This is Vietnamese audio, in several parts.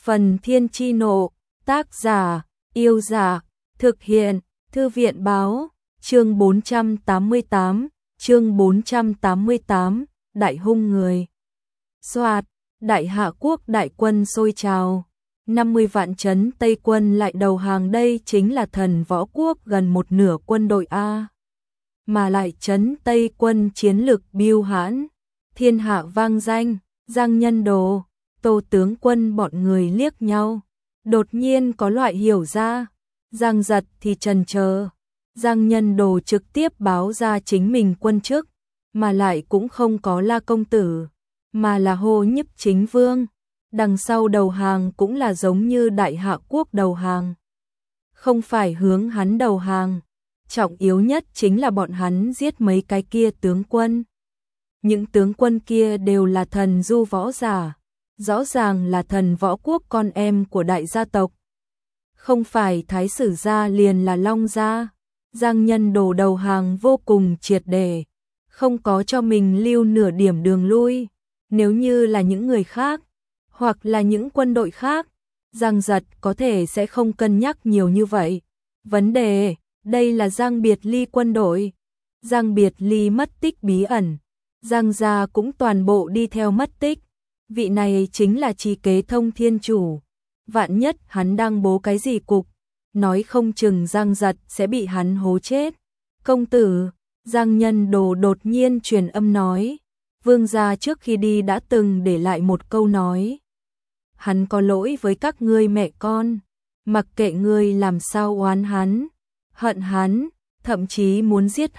Phần Thiên Chi Nộ, tác giả, Yêu Dạ, thực hiện, Thư viện Báo, chương 488, Đại hung người. Soạt, Đại Hạ Quốc đại quân sôi trào, 50 vạn trấn Tây quân lại đầu hàng, đây chính là Thần Võ Quốc gần một nửa quân đội A. Mà lại trấn Tây quân chiến lực bưu hãn, thiên hạ vang danh, Giang Nhân Đồ, Tô tướng quân bọn người liếc nhau, đột nhiên có loại hiểu ra, Giang Giật thì chần chờ, Giang Nhân Đồ trực tiếp báo ra chính mình quân chức, mà lại cũng không có La công tử, mà là Hồ Nhiếp Chính Vương, đằng sau đầu hàng cũng là giống như Đại Hạ Quốc đầu hàng, không phải hướng hắn đầu hàng, trọng yếu nhất chính là bọn hắn giết mấy cái kia tướng quân. Những tướng quân kia đều là thần du võ giả, rõ ràng là Thần Võ Quốc con em của đại gia tộc. Không phải Thái Sử gia liền là Long gia. Giang Nhân Đồ đầu hàng vô cùng triệt để, không có cho mình lưu nửa điểm đường lui. Nếu như là những người khác, hoặc là những quân đội khác, Giang Giật có thể sẽ không cân nhắc nhiều như vậy. Vấn đề, đây là Giang Biệt Ly quân đội. Giang Biệt Ly mất tích bí ẩn, Giang gia cũng toàn bộ đi theo mất tích. Vị này chính là Trì Kế Thông Thiên Chủ. Vạn nhất hắn đang bố cái gì cục, nói không chừng Giang Giật sẽ bị hắn hố chết. Công tử, Giang Nhân Đồ đột nhiên truyền âm nói, vương gia trước khi đi đã từng để lại một câu nói. Hắn có lỗi với các ngươi mẹ con, mặc kệ ngươi làm sao oán hắn, hận hắn, thậm chí muốn giết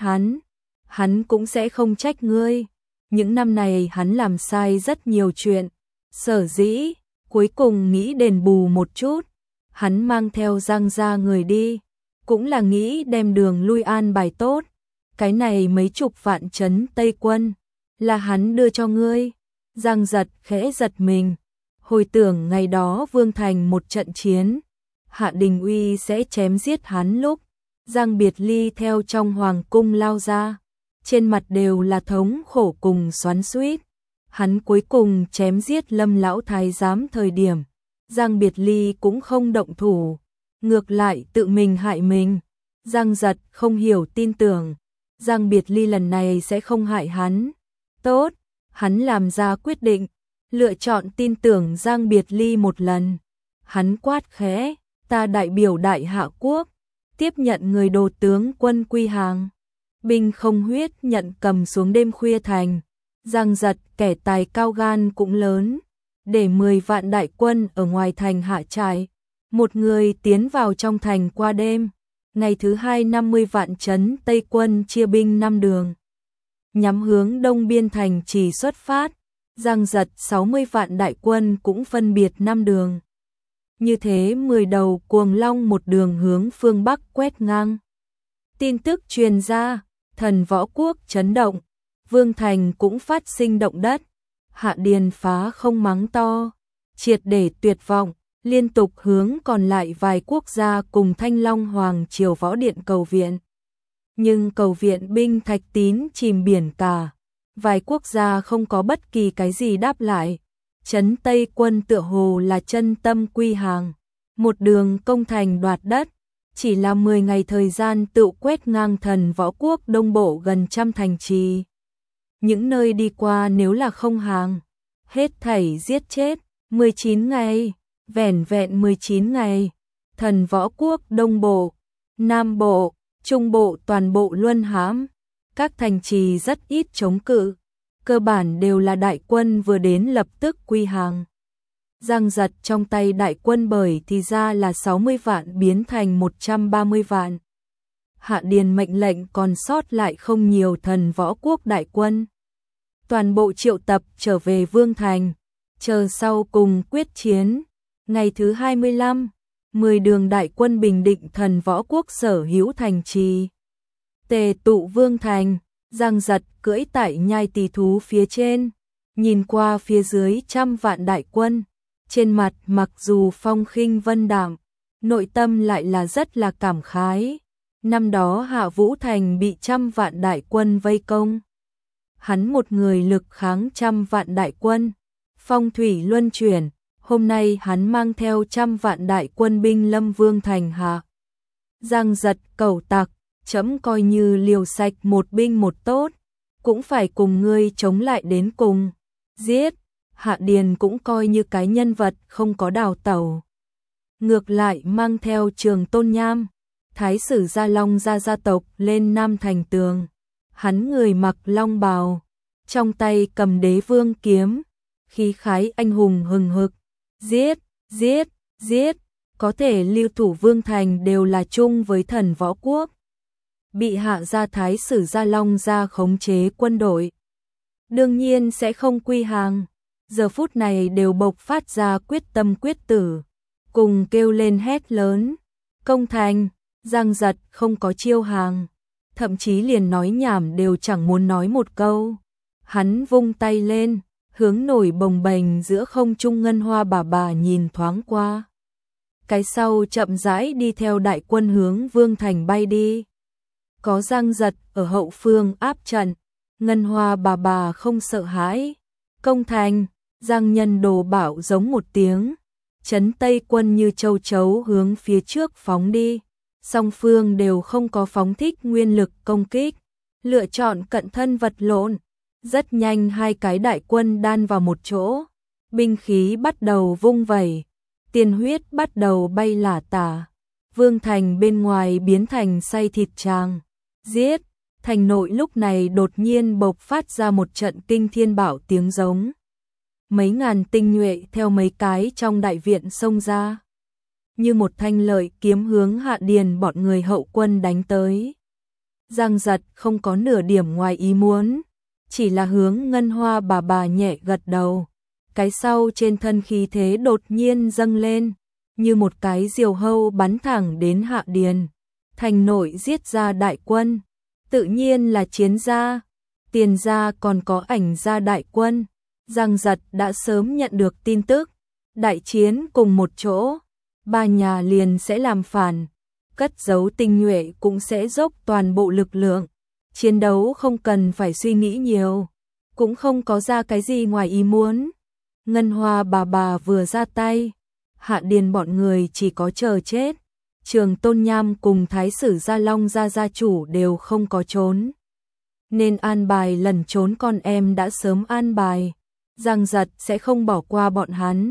hắn cũng sẽ không trách ngươi. Những năm này hắn làm sai rất nhiều chuyện, sở dĩ, cuối cùng nghĩ đền bù một chút. Hắn mang theo Giang gia người đi, cũng là nghĩ đem đường lui an bài tốt. Cái này mấy chục vạn trấn Tây quân, là hắn đưa cho ngươi. Giang Giật khẽ giật mình, hồi tưởng ngày đó Vương Thành một trận chiến, Hạ Đình Uy sẽ chém giết hắn lúc Giang Biệt Ly theo trong hoàng cung lao ra, trên mặt đều là thống khổ cùng xoắn xuýt. Hắn cuối cùng chém giết Lâm lão thái giám thời điểm, Giang Biệt Ly cũng không động thủ, ngược lại tự mình hại mình. Giang Giật không hiểu tin tưởng, Giang Biệt Ly lần này sẽ không hại hắn. Tốt, hắn làm ra quyết định, lựa chọn tin tưởng Giang Biệt Ly một lần. Hắn quát khẽ, ta đại biểu Đại Hạ Quốc, tiếp nhận người Đồ tướng quân quy hàng. Binh không huyết nhận cầm xuống đêm khuya thành. Giang Giật kẻ tài cao gan cũng lớn, để 10 vạn đại quân ở ngoài thành hạ trại, một người tiến vào trong thành qua đêm. Ngày thứ hai 50 vạn trấn Tây quân chia binh 5 đường, nhắm hướng đông biên thành trì xuất phát. Giang Giật 60 vạn đại quân cũng phân biệt 5 đường. Như thế 10 đầu cuồng long một đường hướng phương Bắc quét ngang. Tin tức truyền ra, Thần Võ Quốc chấn động, Vương Thành cũng phát sinh động đất. Hạ Điền phá không mắng to, triệt để tuyệt vọng, liên tục hướng còn lại vài quốc gia cùng Thanh Long Hoàng Triều Võ Điện cầu viện. Nhưng cầu viện binh Thạch Tín chìm biển cả, vài quốc gia không có bất kỳ cái gì đáp lại. Trấn Tây quân tựa hồ là chân tâm quy hàng, một đường công thành đoạt đất, chỉ là 10 ngày thời gian tự quét ngang Thần Võ Quốc đông bộ gần trăm thành trì. Những nơi đi qua nếu là không hàng, hết thảy giết chết. 19 ngày, vẻn vẹn 19 ngày, Thần Võ Quốc đông bộ, nam bộ, trung bộ toàn bộ luân hãm. Các thành trì rất ít chống cự, cơ bản đều là đại quân vừa đến lập tức quy hàng. Giang Giật trong tay đại quân bởi thì ra là 60 vạn biến thành 130 vạn. Hạ Điền mệnh lệnh còn sót lại không nhiều Thần Võ Quốc đại quân, toàn bộ triệu tập trở về Vương Thành, chờ sau cùng quyết chiến. Ngày thứ 25, 10 đường đại quân bình định Thần Võ Quốc sở hữu thành trì, tề tụ Vương Thành. Giang Giật cưỡi tại nhai tỳ thú phía trên, nhìn qua phía dưới trăm vạn đại quân, trên mặt mặc dù phong khinh vân đạm, nội tâm lại là rất là cảm khái. Năm đó Hạ Vũ Thành bị trăm vạn đại quân vây công, hắn một người lực kháng trăm vạn đại quân, phong thủy luân chuyển, Hôm nay hắn mang theo 100 vạn đại quân binh lâm Vương thành hạ. Giang Giật cẩu tặc, trẫm coi như liều sạch một binh một tốt, cũng phải cùng ngươi chống lại đến cùng. Giết, Hạ Điền cũng coi như cái nhân vật không có đào tẩu. Ngược lại mang theo Trường Tôn Nham, thái sử Gia Long gia tộc lên Nam thành tường. Hắn người mặc long bào, trong tay cầm Đế Vương kiếm, khí khái anh hùng hừng hực. Giết, giết, giết, có thể lưu thủ Vương thành đều là chung với Thần Võ Quốc. Bị hạ gia thái sử Gia Long gia khống chế quân đội, đương nhiên sẽ không quy hàng. Giờ phút này đều bộc phát ra quyết tâm quyết tử, cùng kêu lên hét lớn. Công thành, Giang Giật không có chiêu hàng, thậm chí liền nói nhảm đều chẳng muốn nói một câu. Hắn vung tay lên, hướng nổi bồng bềnh giữa không trung ngân hoa bà nhìn thoáng qua. Cái sau chậm rãi đi theo đại quân hướng Vương thành bay đi. Có Giang Giật ở hậu phương áp trận, ngân hoa bà không sợ hãi. Công thành, Giang Nhân Đồ bảo giống một tiếng, trấn Tây quân như châu chấu hướng phía trước phóng đi. Song phương đều không có phóng thích nguyên lực công kích, lựa chọn cận thân vật lộn. Rất nhanh hai cái đại quân đan vào một chỗ, binh khí bắt đầu vung vẩy, tiên huyết bắt đầu bay lả tả. Vương thành bên ngoài biến thành xay thịt tràng. Giết, thành nội lúc này đột nhiên bộc phát ra một trận kinh thiên bạo tiếng giống. Mấy ngàn tinh nhuệ theo mấy cái trong đại viện xông ra, như một thanh lợi kiếm hướng Hạ Điền bọn người hậu quân đánh tới. Giang Giật không có nửa điểm ngoài ý muốn, chỉ là hướng ngân hoa bà nhẹ gật đầu. Cái sau trên thân khí thế đột nhiên dâng lên, như một cái diều hâu bắn thẳng đến Hạ Điền. Thành nội giết ra đại quân, tự nhiên là chiến gia, tiền gia còn có ảnh gia đại quân. Giang Giật đã sớm nhận được tin tức, đại chiến cùng một chỗ, ba nhà liền sẽ làm phản, cất giấu tinh nhuệ cũng sẽ dốc toàn bộ lực lượng. Chiến đấu không cần phải suy nghĩ nhiều, cũng không có ra cái gì ngoài ý muốn. Ngân hoa bà vừa ra tay, Hạ Điền bọn người chỉ có chờ chết. Trường Tôn Nham cùng thái sử Gia Long gia chủ đều không có trốn, nên an bài lẩn trốn con em đã sớm an bài. Giang Giật sẽ không bỏ qua bọn hắn,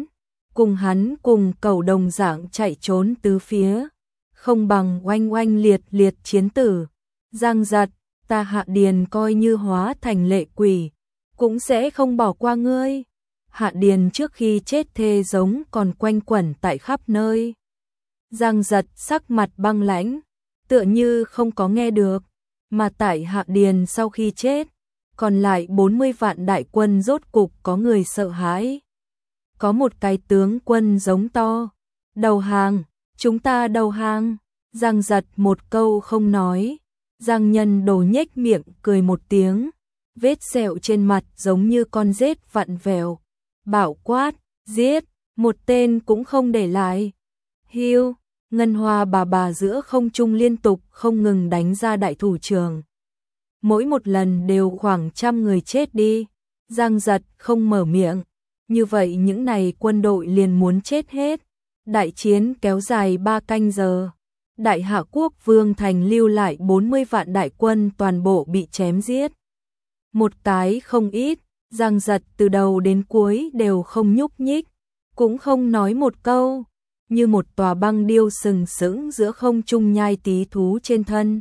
cùng cẩu đồng dạng chạy trốn tứ phía, không bằng oanh oanh liệt liệt chiến tử. Giang Giật, ta Hạ Điền coi như hóa thành lệ quỷ, cũng sẽ không bỏ qua ngươi. Hạ Điền trước khi chết thê giống còn quanh quẩn tại khắp nơi. Giang Giật sắc mặt băng lãnh, tựa như không có nghe được, mà tại Hạ Điền sau khi chết, còn lại 40 vạn đại quân rốt cục có người sợ hãi. Có một cái tướng quân giống to, đầu hàng, chúng ta đầu hàng. Giang Giật một câu không nói, Giang Nhân Đồ nhếch miệng cười một tiếng, vết sẹo trên mặt giống như con rết vặn vẹo, bảo quát, giết, một tên cũng không để lại. Hiu, ngân hoa bà giữa không trung liên tục không ngừng đánh ra đại thủ trường. Mỗi một lần đều khoảng 100 người chết đi. Giang Giật không mở miệng, như vậy những này quân đội liền muốn chết hết. Đại chiến kéo dài 3 canh giờ. Đại Hạ Quốc Vương thành lưu lại 40 vạn đại quân toàn bộ bị chém giết. Một cái không ít, Giang Giật từ đầu đến cuối đều không nhúc nhích, cũng không nói một câu, như một tòa băng điêu sừng sững giữa không trung nhai tí thú trên thân.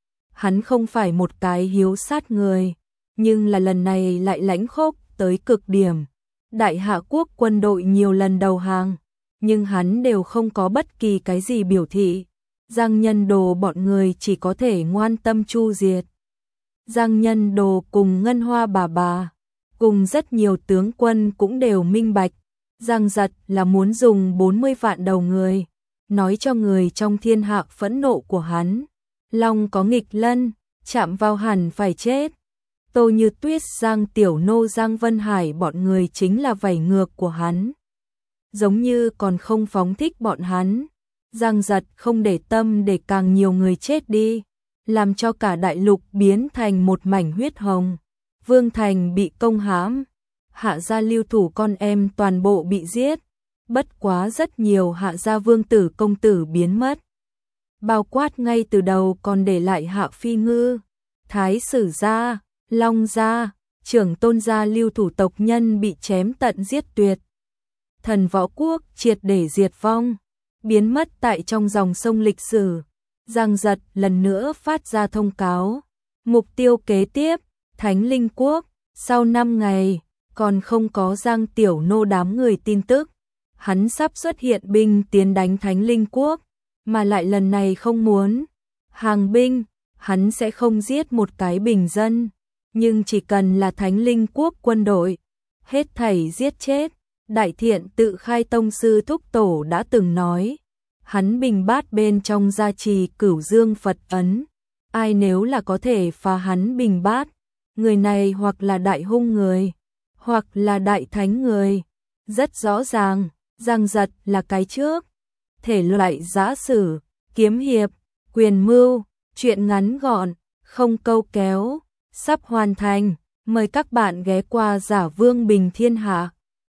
Hắn không phải một cái hiếu sát người, nhưng là lần này lại lãnh khốc tới cực điểm. Đại Hạ Quốc quân đội nhiều lần đầu hàng, nhưng hắn đều không có bất kỳ cái gì biểu thị. Giang Nhân Đồ bọn người chỉ có thể ngoan tâm chu diệt. Giang Nhân Đồ cùng ngân hoa bà, cùng rất nhiều tướng quân cũng đều minh bạch. Giang Giật là muốn dùng 40 vạn đầu người, nói cho người trong thiên hạ phẫn nộ của hắn. Long có nghịch lân, chạm vào hẳn phải chết. Tô Như Tuyết, Giang Tiểu Nô, Giang Vân Hải bọn người chính là vảy ngược của hắn. Giống như còn không phóng thích bọn hắn. Giang Giật không để tâm để càng nhiều người chết đi, làm cho cả đại lục biến thành một mảnh huyết hồng. Vương thành bị công hãm, Hạ gia lưu thủ con em toàn bộ bị giết. bất quá rất nhiều Hạ gia vương tử công tử biến mất. Bao quát ngay từ đầu còn để lại Hạ Phi Ngư, Thái Sử gia, Long gia, Trưởng Tôn gia lưu thủ tộc nhân bị chém tận giết tuyệt. Thần võ quốc triệt để diệt vong, biến mất tại trong dòng sông lịch sử. Giang Giật lần nữa phát ra thông cáo, mục tiêu kế tiếp, Thánh Linh Quốc, sau 5 ngày, còn không có Giang Tiểu Nô đám người tin tức. Hắn sắp xuất hiện binh tiến đánh Thánh Linh Quốc, mà lại lần này không muốn hàng binh, hắn sẽ không giết một cái bình dân, nhưng chỉ cần là Thánh Linh Quốc quân đội, hết thảy giết chết. Đại Thiện Tự Khai tông sư Thúc Tổ đã từng nói, hắn bình bát bên trong gia trì Cửu Dương Phật ấn, ai nếu là có thể phá hắn bình bát, người này hoặc là đại hung người, hoặc là đại thánh người. Rất rõ ràng, Giang Giật là cái trước. Thể loại giã sử, kiếm hiệp, quyền mưu, truyện ngắn gọn, không câu kéo, sắp hoàn thành. Mời các bạn ghé qua Giả Vương Bình Thiên Hạ.